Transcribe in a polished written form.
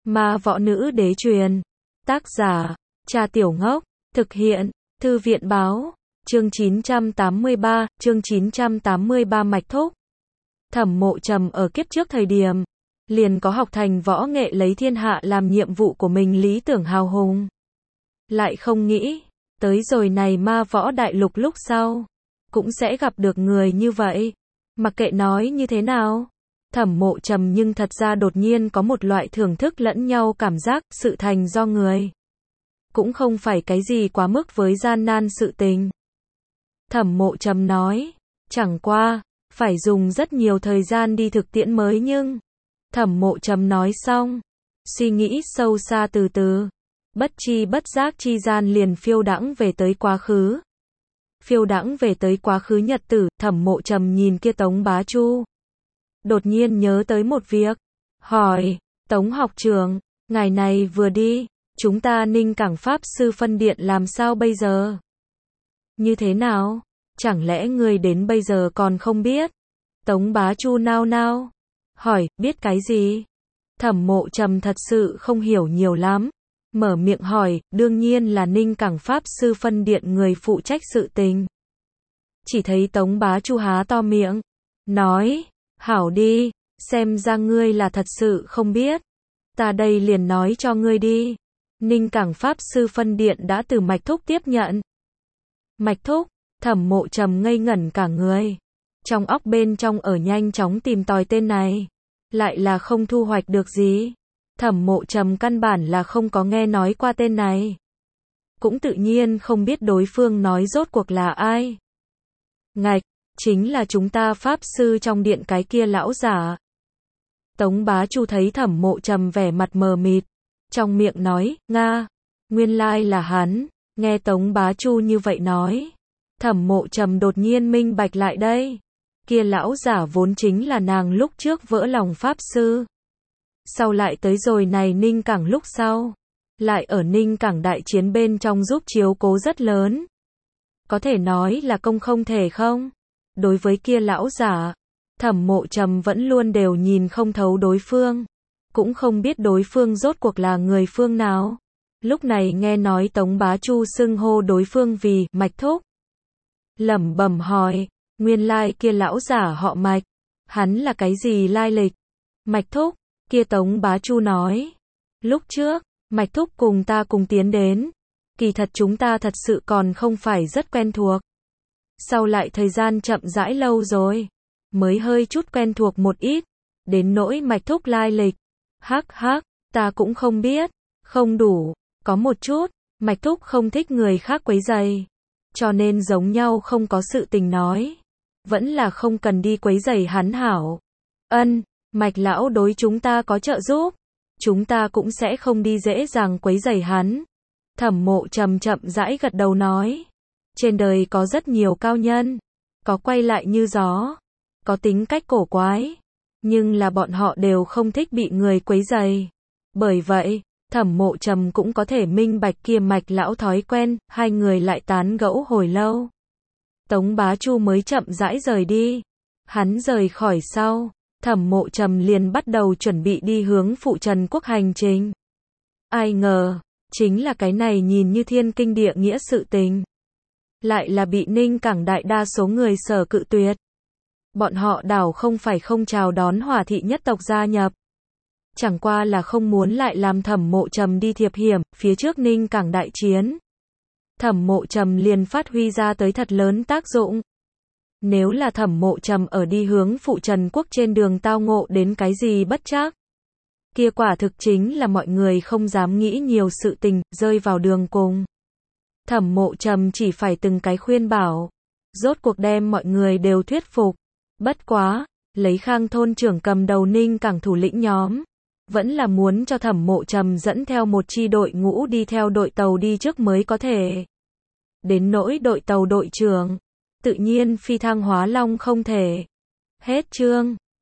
Ma võ nữ đế truyền. Tác giả, Cha Tiểu Ngốc. Thực hiện, Thư viện báo. Chương 983 Mạch Thúc. Thẩm Mộ Trầm ở kiếp trước thời điểm, liền có học thành võ nghệ lấy thiên hạ làm nhiệm vụ của mình lý tưởng hào hùng. Lại không nghĩ, tới rồi này ma võ đại lục lúc sau, cũng sẽ gặp được người như vậy. Mặc kệ nói như thế nào, Thẩm Mộ Trầm nhưng thật ra đột nhiên có một loại thưởng thức lẫn nhau cảm giác, sự thành do người. Cũng không phải cái gì quá mức với gian nan sự tình. Thẩm Mộ Trầm nói, chẳng qua, phải dùng rất nhiều thời gian đi thực tiễn mới nhưng. Thẩm Mộ Trầm nói xong, suy nghĩ sâu xa từ từ, bất chi bất giác chi gian liền phiêu đãng về tới quá khứ. Phiêu đãng về tới quá khứ nhật tử, Thẩm Mộ Trầm nhìn kia Tống Bá Chu. Đột nhiên nhớ tới một việc, hỏi, Tống học trưởng, ngày này vừa đi, chúng ta Ninh Cảng Pháp Sư phân điện làm sao bây giờ? Như thế nào? Chẳng lẽ ngươi đến bây giờ còn không biết? Tống Bá Chu nao nao, hỏi, biết cái gì? Thẩm Mộ Trầm thật sự không hiểu nhiều lắm. Mở miệng hỏi, đương nhiên là Ninh Cảng Pháp Sư phân điện người phụ trách sự tình. Chỉ thấy Tống Bá Chu há to miệng, nói, hảo đi, xem ra ngươi là thật sự không biết. Ta đây liền nói cho ngươi đi. Ninh Cảng Pháp Sư phân điện đã từ Mạch Thúc tiếp nhận. Mạch Thúc, Thẩm Mộ Trầm ngây ngẩn cả người. Trong óc bên trong ở nhanh chóng tìm tòi tên này. Lại là không thu hoạch được gì. Thẩm Mộ Trầm căn bản là không có nghe nói qua tên này. Cũng tự nhiên không biết đối phương nói rốt cuộc là ai. Ngạch, chính là chúng ta Pháp Sư trong điện cái kia lão giả. Tống Bá Chu thấy Thẩm Mộ Trầm vẻ mặt mờ mịt. Trong miệng nói, Nga, nguyên lai là hắn. Nghe Tống Bá Chu như vậy nói, Thẩm Mộ Trầm đột nhiên minh bạch lại đây. Kia lão giả vốn chính là nàng lúc trước vỡ lòng Pháp Sư. Sau lại tới rồi này Ninh Cảng lúc sau. Lại ở Ninh Cảng đại chiến bên trong giúp chiếu cố rất lớn. Có thể nói là công không thể không. Đối với kia lão giả, Thẩm Mộ Trầm vẫn luôn đều nhìn không thấu đối phương. Cũng không biết đối phương rốt cuộc là người phương nào. Lúc này nghe nói Tống Bá Chu xưng hô đối phương vì Mạch Thúc. Lẩm bẩm hỏi, nguyên lai kia lão giả họ Mạch. Hắn là cái gì lai lịch? Mạch Thúc, kia Tống Bá Chu nói. Lúc trước, Mạch Thúc cùng ta cùng tiến đến. Kỳ thật chúng ta thật sự còn không phải rất quen thuộc. Sau lại thời gian chậm rãi lâu rồi. Mới hơi chút quen thuộc một ít. Đến nỗi Mạch Thúc lai lịch. Hắc hắc, ta cũng không biết. Không đủ. Có một chút, Mạch Thúc không thích người khác quấy rầy. Cho nên giống nhau không có sự tình nói. Vẫn là không cần đi quấy rầy hắn hảo. Ân, Mạch lão đối chúng ta có trợ giúp. Chúng ta cũng sẽ không đi dễ dàng quấy rầy hắn. Thẩm Mộ Trầm chậm rãi gật đầu nói. Trên đời có rất nhiều cao nhân. Có quay lại như gió. Có tính cách cổ quái. Nhưng là bọn họ đều không thích bị người quấy rầy. Bởi vậy, Thẩm Mộ Trầm cũng có thể minh bạch kia Mạch lão thói quen, hai người lại tán gẫu hồi lâu. Tống Bá Chu mới chậm rãi rời đi. Hắn rời khỏi sau, Thẩm Mộ Trầm liền bắt đầu chuẩn bị đi hướng phụ Trần Quốc hành trình. Ai ngờ, chính là cái này nhìn như thiên kinh địa nghĩa sự tình. Lại là bị Ninh Cảng đại đa số người sở cự tuyệt. Bọn họ đảo không phải không chào đón Hỏa thị nhất tộc gia nhập. Chẳng qua là không muốn lại làm Thẩm Mộ Trầm đi thiệp hiểm, phía trước Ninh Cảng đại chiến. Thẩm Mộ Trầm liền phát huy ra tới thật lớn tác dụng. Nếu là Thẩm Mộ Trầm ở đi hướng phụ Trần Quốc trên đường tao ngộ đến cái gì bất trắc. Kia quả thực chính là mọi người không dám nghĩ nhiều sự tình, rơi vào đường cùng. Thẩm Mộ Trầm chỉ phải từng cái khuyên bảo. Rốt cuộc đem mọi người đều thuyết phục. Bất quá, lấy Khang thôn trưởng cầm đầu Ninh Cảng thủ lĩnh nhóm. Vẫn là muốn cho Thẩm Mộ Trầm dẫn theo một chi đội ngũ đi theo đội tàu đi trước mới có thể. Đến nỗi đội tàu đội trưởng, tự nhiên phi thăng hóa long không thể. Hết chương.